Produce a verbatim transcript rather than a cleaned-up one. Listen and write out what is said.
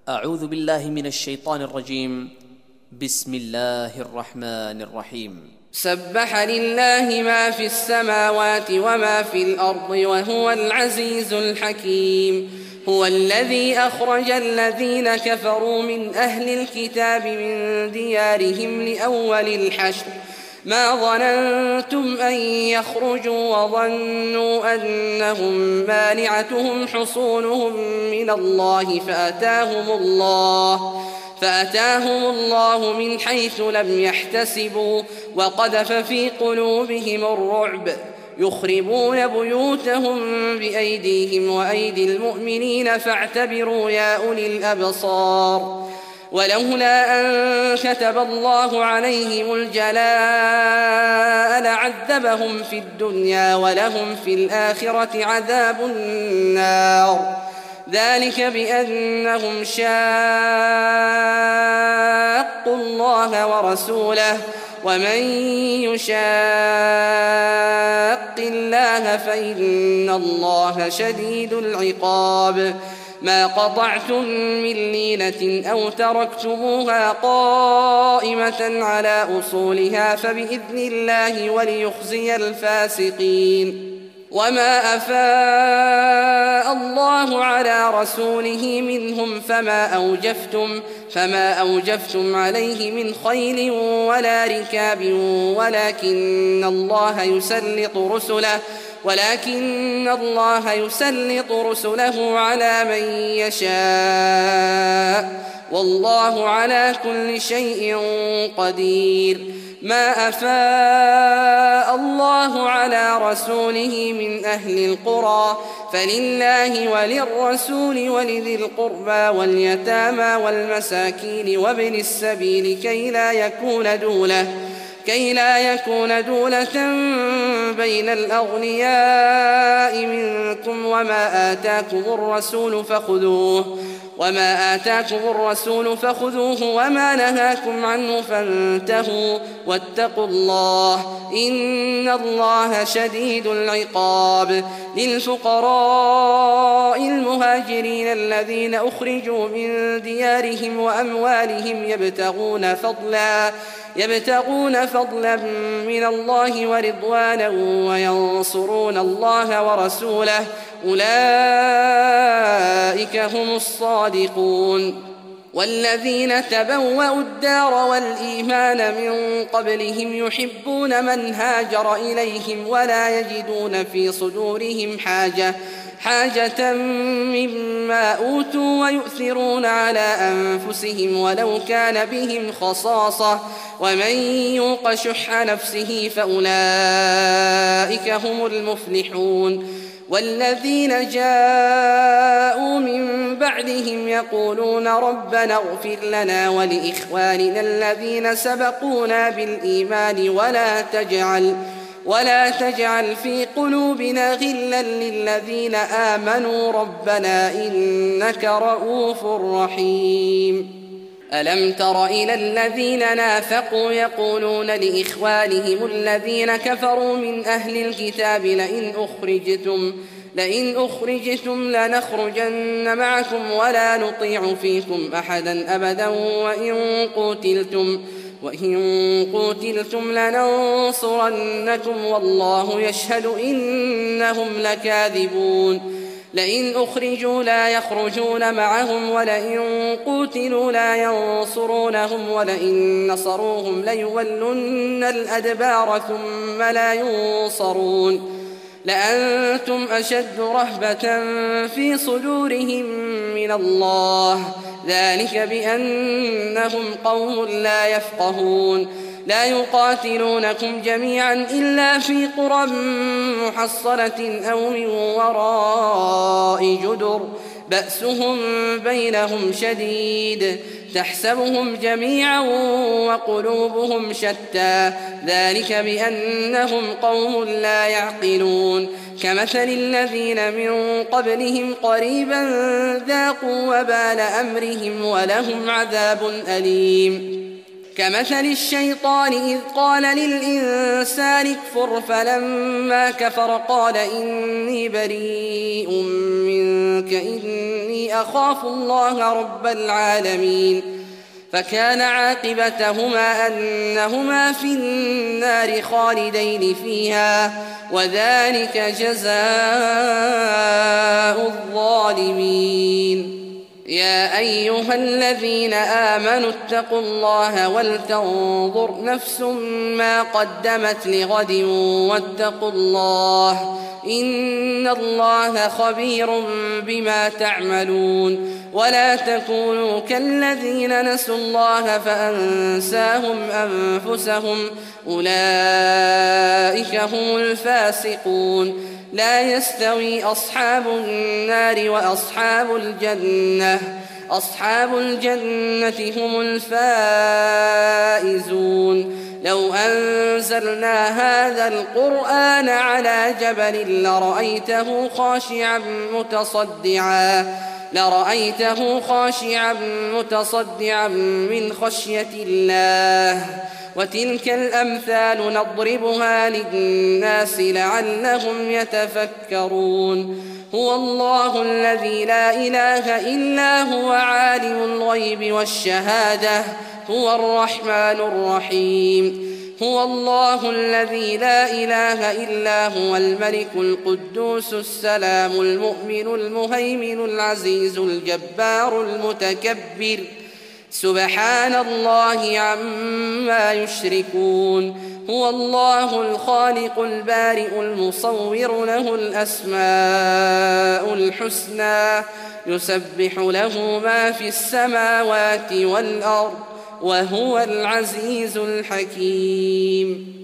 أعوذ بالله من الشيطان الرجيم. بسم الله الرحمن الرحيم. سبح لله ما في السماوات وما في الأرض وهو العزيز الحكيم. هو الذي أخرج الذين كفروا من أهل الكتاب من ديارهم لأول الحشر ما ظننتم أن يخرجوا وظنوا أنهم مانعتهم حصونهم من الله فأتاهم الله فأتاهم الله من حيث لم يحتسبوا وقذف في قلوبهم الرعب يخربون بيوتهم بأيديهم وأيدي المؤمنين فاعتبروا يا أولي الأبصار. ولولا أن كتب الله عليهم الجلاء لعذبهم في الدنيا ولهم في الآخرة عذاب النار ذلك بأنهم شاقوا الله ورسوله ومن يشاق الله فإن الله شديد العقاب. ما قطعتم من لينة أو تركتموها قائمة على أصولها فبإذن الله وليخزي الفاسقين. وما أفاء الله على رسوله منهم فما أوجفتم فما أوجفتم عليه من خيل ولا ركاب ولكن الله يسلط رسله ولكن الله يسلط رسله على من يشاء والله على كل شيء قدير. ما أفاء الله على رسوله من أهل القرى فلله وللرسول ولذي القربى واليتامى والمساكين وابن السبيل كي لا يكون دولة كي لا يكون دولة بين الأغنياء منكم وما آتاكم الرسول فخذوه وما آتاكم الرسول فخذوه وما نهاكم عنه فانتهوا واتقوا الله إن الله شديد العقاب. للفقراء المهاجرين الذين أخرجوا من ديارهم وأموالهم يبتغون فضلا يبتغون فضلا من الله ورضوانا وينصرون الله ورسوله أولئك هم الصادقون. والذين تبوأوا الدار والإيمان من قبلهم يحبون من هاجر إليهم ولا يجدون في صدورهم حاجة حاجة مما أوتوا ويؤثرون على أنفسهم ولو كان بهم خصاصة ومن يوق شح نفسه فأولئك هم المفلحون. والذين جاءوا من بعدهم يقولون ربنا اغفر لنا ولإخواننا الذين سبقونا بالإيمان ولا تجعل ولا تجعل في قلوبنا غلا للذين آمنوا ربنا إنك رؤوف رحيم. ألم تر إلى الذين نافقوا يقولون لإخوانهم الذين كفروا من أهل الكتاب لئن أخرجتم لئن أخرجتم لنخرجن معكم ولا نطيع فيكم أحدا أبدا وإن قتلتم وإن قتلتم لننصرنكم والله يشهد إنهم لكاذبون. لئن أخرجوا لا يخرجون معهم ولئن قتلوا لا ينصرونهم ولئن نصروهم ليولن الأدبار ثم لا ينصرون. لأنتم أشد رهبة في صدورهم من الله ذلك بأنهم قوم لا يفقهون. لا يقاتلونكم جميعا إلا في قرى محصنة أو من وراء جدر بأسهم بينهم شديد تحسبهم جميعا وقلوبهم شتى ذلك بأنهم قوم لا يعقلون. كمثل الذين من قبلهم قريبا ذاقوا وبال أمرهم ولهم عذاب أليم. كمثل الشيطان إذ قال للإنسان اكفر فلما كفر قال إني بريء منك إني أخاف الله رب العالمين فكان عاقبتهما أنهما في النار خالدين فيها وذلك جزاء الظالمين. يا أيها الذين آمنوا اتقوا الله ولتنظر نفس ما قدمت لغد واتقوا الله إن الله خبير بما تعملون. ولا تكونوا كالذين نسوا الله فأنساهم أنفسهم أولئك هم الفاسقون. لا يستوي أصحاب النار وأصحاب الجنة أصحاب الجنة هم الفائزون. لو أنزلنا هذا القرآن على جبل لرأيته خاشعا متصدعا لرأيته خاشعا متصدعا من خشية الله. وتلك الأمثال نضربها للناس لعلهم يتفكرون. هو الله الذي لا إله إلا هو عالم الغيب والشهادة هو الرحمن الرحيم. هو الله الذي لا إله إلا هو الملك القدوس السلام المؤمن المهيمن العزيز الجبار المتكبر سبحان الله عما يشركون. هو الله الخالق البارئ المصور له الأسماء الحسنى يسبح له ما في السماوات والأرض وهو العزيز الحكيم.